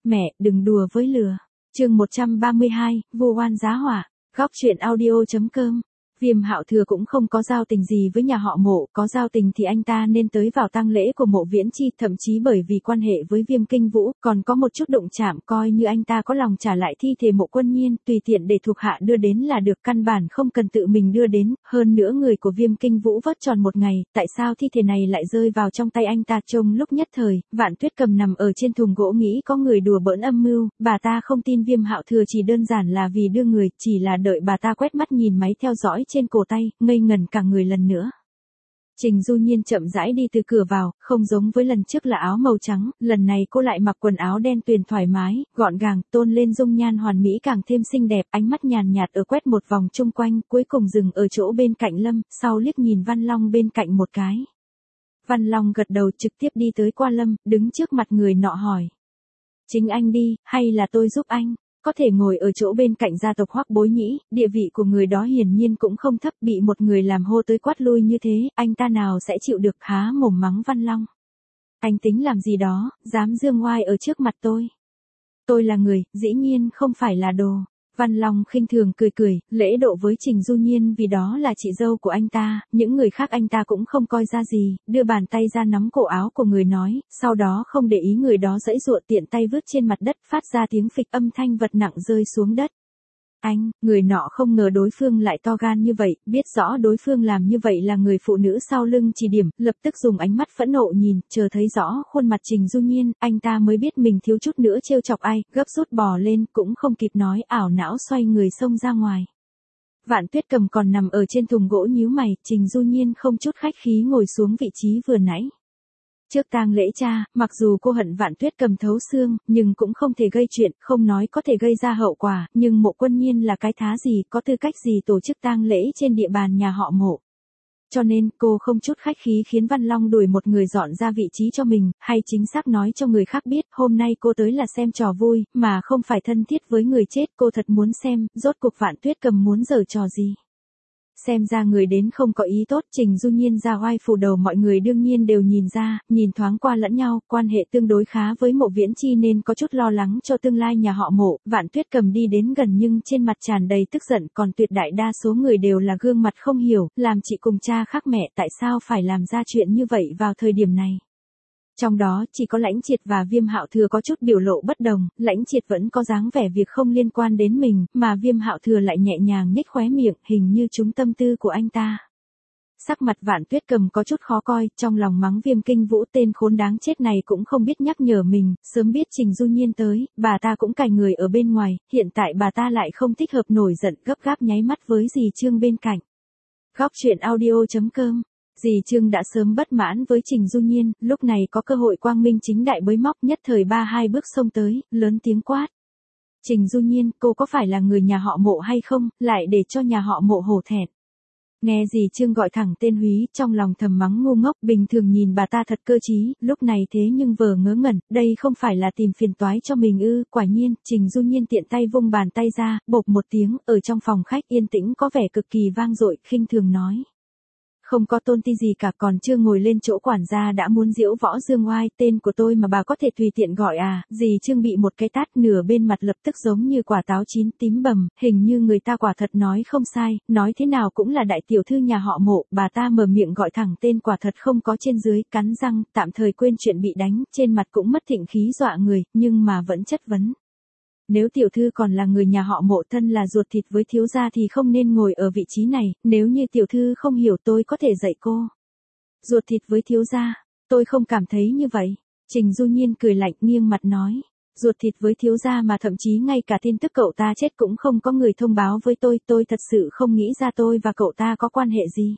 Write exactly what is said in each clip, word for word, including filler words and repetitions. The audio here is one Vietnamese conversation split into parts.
Mẹ, đừng đùa với lừa. Chương một trăm ba mươi hai, vu oan giá họa. Góc truyện audio chấm com. Viêm Hạo Thừa cũng không có giao tình gì với nhà họ Mộ, có giao tình thì anh ta nên tới vào tang lễ của Mộ Viễn Chi, thậm chí bởi vì quan hệ với Viêm Kinh Vũ, còn có một chút đụng chạm, coi như anh ta có lòng trả lại thi thể Mộ Quân Nhiên, tùy tiện để thuộc hạ đưa đến là được, căn bản không cần tự mình đưa đến, hơn nữa người của Viêm Kinh Vũ vớt tròn một ngày, tại sao thi thể này lại rơi vào trong tay anh ta? Trông lúc nhất thời, Vạn Tuyết Cầm nằm ở trên thùng gỗ nghĩ có người đùa bỡn âm mưu, bà ta không tin Viêm Hạo Thừa chỉ đơn giản là vì đưa người, chỉ là đợi bà ta quét mắt nhìn máy theo dõi trên cổ tay, ngây ngẩn cả người lần nữa. Trình Du Nhiên chậm rãi đi từ cửa vào, không giống với lần trước là áo màu trắng, lần này cô lại mặc quần áo đen tuyền thoải mái, gọn gàng, tôn lên dung nhan hoàn mỹ càng thêm xinh đẹp, ánh mắt nhàn nhạt ở quét một vòng chung quanh, cuối cùng dừng ở chỗ bên cạnh Lâm, sau liếc nhìn Văn Long bên cạnh một cái. Văn Long gật đầu trực tiếp đi tới qua Lâm, đứng trước mặt người nọ hỏi. Chính anh đi, hay là tôi giúp anh? Có thể ngồi ở chỗ bên cạnh gia tộc Hoắc Bối Nhĩ, địa vị của người đó hiển nhiên cũng không thấp, bị một người làm hô tới quát lui như thế, anh ta nào sẽ chịu được, há mồm mắng Văn Long. Anh tính làm gì đó, dám dương oai ở trước mặt tôi. Tôi là người, dĩ nhiên không phải là đồ. Văn Long khinh thường cười cười, lễ độ với Trình Du Nhiên vì đó là chị dâu của anh ta, những người khác anh ta cũng không coi ra gì, đưa bàn tay ra nắm cổ áo của người nói, sau đó không để ý người đó giãy giụa tiện tay vứt trên mặt đất, phát ra tiếng phịch, âm thanh vật nặng rơi xuống đất. Anh, người nọ không ngờ đối phương lại to gan như vậy, biết rõ đối phương làm như vậy là người phụ nữ sau lưng chỉ điểm, lập tức dùng ánh mắt phẫn nộ nhìn, chờ thấy rõ khuôn mặt Trình Du Nhiên, anh ta mới biết mình thiếu chút nữa trêu chọc ai, gấp rút bò lên, cũng không kịp nói, ảo não xoay người xông ra ngoài. Vạn Tuyết Cầm còn nằm ở trên thùng gỗ nhíu mày, Trình Du Nhiên không chút khách khí ngồi xuống vị trí vừa nãy. Trước tang lễ cha, mặc dù cô hận Vạn Tuyết Cầm thấu xương, nhưng cũng không thể gây chuyện, không nói có thể gây ra hậu quả, nhưng Mộ Quân Nhiên là cái thá gì, có tư cách gì tổ chức tang lễ trên địa bàn nhà họ Mộ. Cho nên, cô không chút khách khí khiến Văn Long đuổi một người dọn ra vị trí cho mình, hay chính xác nói cho người khác biết, hôm nay cô tới là xem trò vui, mà không phải thân thiết với người chết, cô thật muốn xem, rốt cuộc Vạn Tuyết Cầm muốn giở trò gì. Xem ra người đến không có ý tốt, Trình Du Nhiên ra oai phủ đầu mọi người đương nhiên đều nhìn ra, nhìn thoáng qua lẫn nhau, quan hệ tương đối khá với Mộ Viễn Chi nên có chút lo lắng cho tương lai nhà họ Mộ. Vạn Tuyết Cầm đi đến gần nhưng trên mặt tràn đầy tức giận, còn tuyệt đại đa số người đều là gương mặt không hiểu, làm chị cùng cha khác mẹ tại sao phải làm ra chuyện như vậy vào thời điểm này. Trong đó, chỉ có Lãnh Triệt và Viêm Hạo Thừa có chút biểu lộ bất đồng, Lãnh Triệt vẫn có dáng vẻ việc không liên quan đến mình, mà Viêm Hạo Thừa lại nhẹ nhàng nhếch khóe miệng, hình như trúng tâm tư của anh ta. Sắc mặt Vạn Tuyết Cầm có chút khó coi, trong lòng mắng Viêm Kinh Vũ tên khốn đáng chết này cũng không biết nhắc nhở mình, sớm biết Trình Du Nhiên tới, bà ta cũng cài người ở bên ngoài, hiện tại bà ta lại không thích hợp, nổi giận gấp gáp nháy mắt với dì Trương bên cạnh. Góc truyện audio chấm com. Dì Trương đã sớm bất mãn với Trình Du Nhiên, lúc này có cơ hội quang minh chính đại bới móc, nhất thời ba hai bước xông tới, lớn tiếng quát. Trình Du Nhiên, cô có phải là người nhà họ Mộ hay không, lại để cho nhà họ Mộ hổ thẹn. Nghe dì Trương gọi thẳng tên Húy, trong lòng thầm mắng ngu ngốc, bình thường nhìn bà ta thật cơ trí, lúc này thế nhưng vờ ngớ ngẩn, đây không phải là tìm phiền toái cho mình ư? Quả nhiên, Trình Du Nhiên tiện tay vung bàn tay ra, bộp một tiếng, ở trong phòng khách yên tĩnh có vẻ cực kỳ vang dội, khinh thường nói. Không có tôn ti gì cả, còn chưa ngồi lên chỗ quản gia đã muốn diễu võ dương oai, tên của tôi mà bà có thể tùy tiện gọi à? Dì Trương bị một cái tát, nửa bên mặt lập tức giống như quả táo chín tím bầm, hình như người ta quả thật nói không sai, nói thế nào cũng là đại tiểu thư nhà họ Mộ, bà ta mở miệng gọi thẳng tên quả thật không có trên dưới, cắn răng, tạm thời quên chuyện bị đánh, trên mặt cũng mất thịnh khí dọa người, nhưng mà vẫn chất vấn. Nếu tiểu thư còn là người nhà họ Mộ, thân là ruột thịt với thiếu gia thì không nên ngồi ở vị trí này, nếu như tiểu thư không hiểu tôi có thể dạy cô. Ruột thịt với thiếu gia, tôi không cảm thấy như vậy. Trình Du Nhiên cười lạnh nghiêng mặt nói. Ruột thịt với thiếu gia mà thậm chí ngay cả tin tức cậu ta chết cũng không có người thông báo với tôi, tôi thật sự không nghĩ ra tôi và cậu ta có quan hệ gì.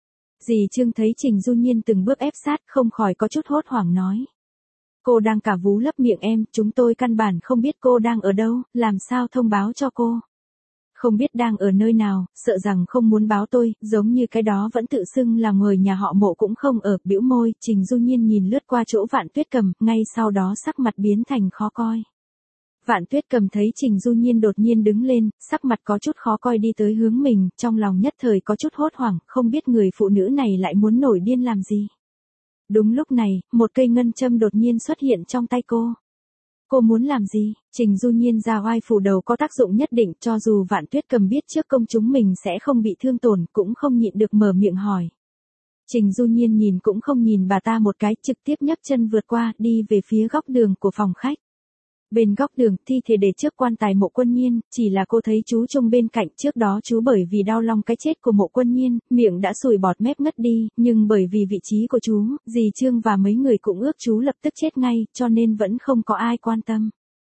Dì Trương thấy Trình Du Nhiên từng bước ép sát, không khỏi có chút hốt hoảng nói. Cô đang cả vú lấp miệng em, chúng tôi căn bản không biết cô đang ở đâu, làm sao thông báo cho cô. Không biết đang ở nơi nào, sợ rằng không muốn báo tôi, giống như cái đó vẫn tự xưng là người nhà họ Mộ cũng không ở, bĩu môi, Trình Du Nhiên nhìn lướt qua chỗ Vạn Tuyết Cầm, ngay sau đó sắc mặt biến thành khó coi. Vạn Tuyết Cầm thấy Trình Du Nhiên đột nhiên đứng lên, sắc mặt có chút khó coi đi tới hướng mình, trong lòng nhất thời có chút hốt hoảng, không biết người phụ nữ này lại muốn nổi điên làm gì. Đúng lúc này, một cây ngân châm đột nhiên xuất hiện trong tay cô. Cô muốn làm gì? Trình Du Nhiên ra oai phủ đầu có tác dụng nhất định, cho dù Vạn Tuyết Cầm biết trước công chúng mình sẽ không bị thương tổn, cũng không nhịn được mở miệng hỏi. Trình Du Nhiên nhìn cũng không nhìn bà ta một cái, trực tiếp nhấc chân vượt qua, đi về phía góc đường của phòng khách. Bên góc đường, thi thể để trước quan tài Mộ Quân Nhiên, chỉ là cô thấy chú Trung bên cạnh, trước đó chú bởi vì đau lòng cái chết của Mộ Quân Nhiên, miệng đã sùi bọt mép ngất đi, nhưng bởi vì vị trí của chú, dì Trương và mấy người cũng ước chú lập tức chết ngay, cho nên vẫn không có ai quan tâm.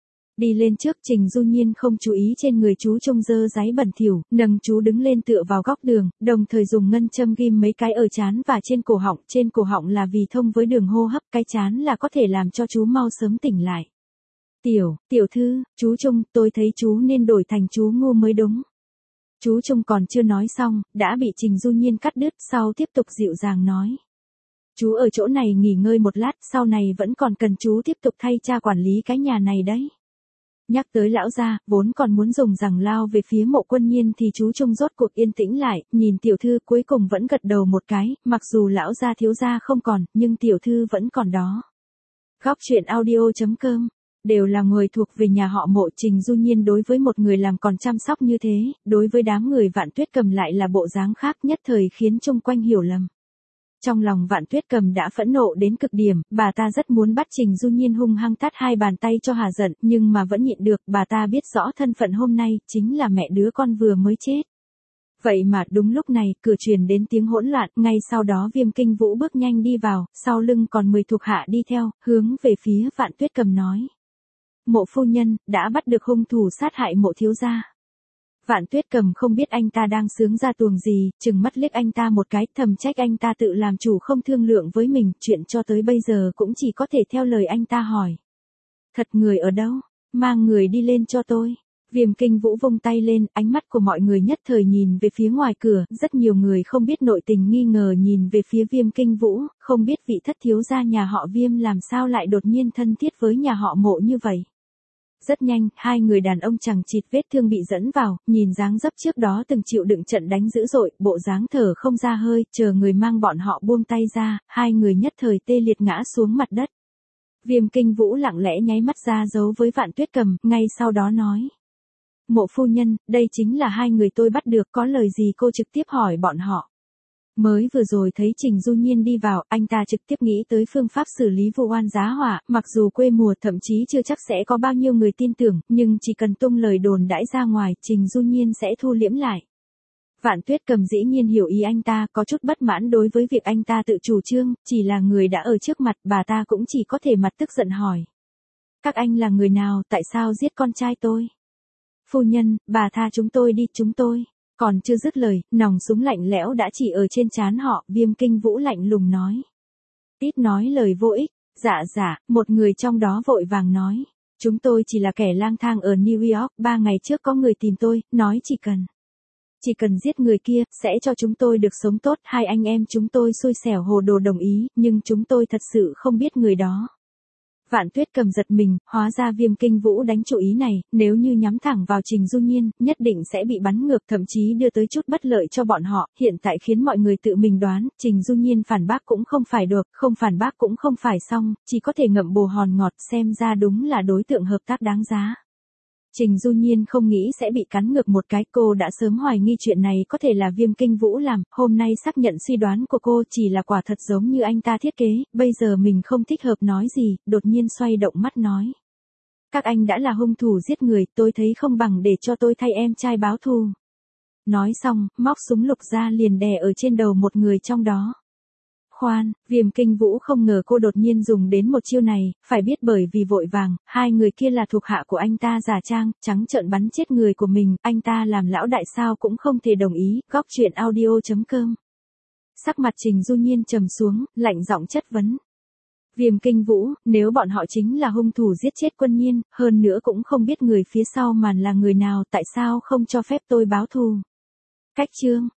Đi lên trước, Trình Du Nhiên không chú ý trên người chú Trung dơ giấy bẩn thỉu, nâng chú đứng lên tựa vào góc đường, đồng thời dùng ngân châm ghim mấy cái ở trán và trên cổ họng, trên cổ họng là vì thông với đường hô hấp, cái trán là có thể làm cho chú mau sớm tỉnh lại. Tiểu, tiểu thư, chú Trung, tôi thấy chú nên đổi thành chú Ngô mới đúng. Chú Trung còn chưa nói xong, đã bị Trình Du Nhiên cắt đứt, sau tiếp tục dịu dàng nói. Chú ở chỗ này nghỉ ngơi một lát, sau này vẫn còn cần chú tiếp tục thay cha quản lý cái nhà này đấy. Nhắc tới lão gia, vốn còn muốn dùng rằng lao về phía Mộ Quân Nhiên thì chú Trung rốt cuộc yên tĩnh lại, nhìn tiểu thư cuối cùng vẫn gật đầu một cái, mặc dù lão gia thiếu gia không còn, nhưng tiểu thư vẫn còn đó. Góc truyện audio chấm com đều là người thuộc về nhà họ Mộ. Trình Du Nhiên đối với một người làm còn chăm sóc như thế, đối với đám người Vạn Tuyết Cầm lại là bộ dáng khác, nhất thời khiến chung quanh hiểu lầm. Trong lòng Vạn Tuyết Cầm đã phẫn nộ đến cực điểm, bà ta rất muốn bắt Trình Du Nhiên hung hăng tát hai bàn tay cho hà giận, nhưng mà vẫn nhịn được, bà ta biết rõ thân phận hôm nay, chính là mẹ đứa con vừa mới chết. Vậy mà đúng lúc này, cửa truyền đến tiếng hỗn loạn, ngay sau đó Viêm Kinh Vũ bước nhanh đi vào, sau lưng còn mười thuộc hạ đi theo, hướng về phía Vạn Tuyết Cầm nói. Mộ phu nhân, đã bắt được hung thủ sát hại Mộ thiếu gia. Vạn Tuyết Cầm không biết anh ta đang sướng ra tuồng gì, chừng mắt liếc anh ta một cái, thầm trách anh ta tự làm chủ không thương lượng với mình, chuyện cho tới bây giờ cũng chỉ có thể theo lời anh ta hỏi. Thật người ở đâu? Mang người đi lên cho tôi. Viêm Kinh Vũ vung tay lên, ánh mắt của mọi người nhất thời nhìn về phía ngoài cửa, rất nhiều người không biết nội tình nghi ngờ nhìn về phía Viêm Kinh Vũ, không biết vị thất thiếu gia nhà họ Viêm làm sao lại đột nhiên thân thiết với nhà họ Mộ như vậy. Rất nhanh, hai người đàn ông chằng chịt vết thương bị dẫn vào, nhìn dáng dấp trước đó từng chịu đựng trận đánh dữ dội, bộ dáng thở không ra hơi, chờ người mang bọn họ buông tay ra, hai người nhất thời tê liệt ngã xuống mặt đất. Viêm Kinh Vũ lặng lẽ nháy mắt ra dấu với Vạn Tuyết Cầm, ngay sau đó nói. Mộ phu nhân, đây chính là hai người tôi bắt được, có lời gì cô trực tiếp hỏi bọn họ. Mới vừa rồi thấy Trình Du Nhiên đi vào, anh ta trực tiếp nghĩ tới phương pháp xử lý vụ oan giá hỏa, mặc dù quê mùa thậm chí chưa chắc sẽ có bao nhiêu người tin tưởng, nhưng chỉ cần tung lời đồn đãi ra ngoài, Trình Du Nhiên sẽ thu liễm lại. Vạn Tuyết Cầm dĩ nhiên hiểu ý anh ta, có chút bất mãn đối với việc anh ta tự chủ trương, chỉ là người đã ở trước mặt, bà ta cũng chỉ có thể mặt tức giận hỏi. Các anh là người nào, tại sao giết con trai tôi? Phu nhân, bà tha chúng tôi đi, chúng tôi. Còn chưa dứt lời, nòng súng lạnh lẽo đã chỉ ở trên trán họ, Viêm Kinh Vũ lạnh lùng nói. Ít nói lời vô ích, dạ dạ, một người trong đó vội vàng nói. Chúng tôi chỉ là kẻ lang thang ở New York, ba ngày trước có người tìm tôi, nói chỉ cần. Chỉ cần giết người kia, sẽ cho chúng tôi được sống tốt, hai anh em chúng tôi xui xẻo hồ đồ đồng ý, nhưng chúng tôi thật sự không biết người đó. Vạn Tuyết Cầm giật mình, hóa ra Viêm Kinh Vũ đánh chủ ý này, nếu như nhắm thẳng vào Trình Du Nhiên, nhất định sẽ bị bắn ngược, thậm chí đưa tới chút bất lợi cho bọn họ, hiện tại khiến mọi người tự mình đoán, Trình Du Nhiên phản bác cũng không phải được, không phản bác cũng không phải xong, chỉ có thể ngậm bồ hòn ngọt, xem ra đúng là đối tượng hợp tác đáng giá. Trình Du Nhiên không nghĩ sẽ bị cắn ngược một cái, cô đã sớm hoài nghi chuyện này có thể là Viêm Kinh Vũ làm, hôm nay xác nhận suy đoán của cô chỉ là quả thật giống như anh ta thiết kế, bây giờ mình không thích hợp nói gì, đột nhiên xoay động mắt nói. Các anh đã là hung thủ giết người, tôi thấy không bằng để cho tôi thay em trai báo thù. Nói xong, móc súng lục ra liền đè ở trên đầu một người trong đó. Khoan, Viêm Kinh Vũ không ngờ cô đột nhiên dùng đến một chiêu này, phải biết bởi vì vội vàng, hai người kia là thuộc hạ của anh ta giả trang, trắng trợn bắn chết người của mình, anh ta làm lão đại sao cũng không thể đồng ý, góc truyện audio chấm com. Sắc mặt Trình Du Nhiên trầm xuống, lạnh giọng chất vấn. Viêm Kinh Vũ, nếu bọn họ chính là hung thủ giết chết Quân Nhiên, hơn nữa cũng không biết người phía sau màn là người nào, tại sao không cho phép tôi báo thù? Cách chương.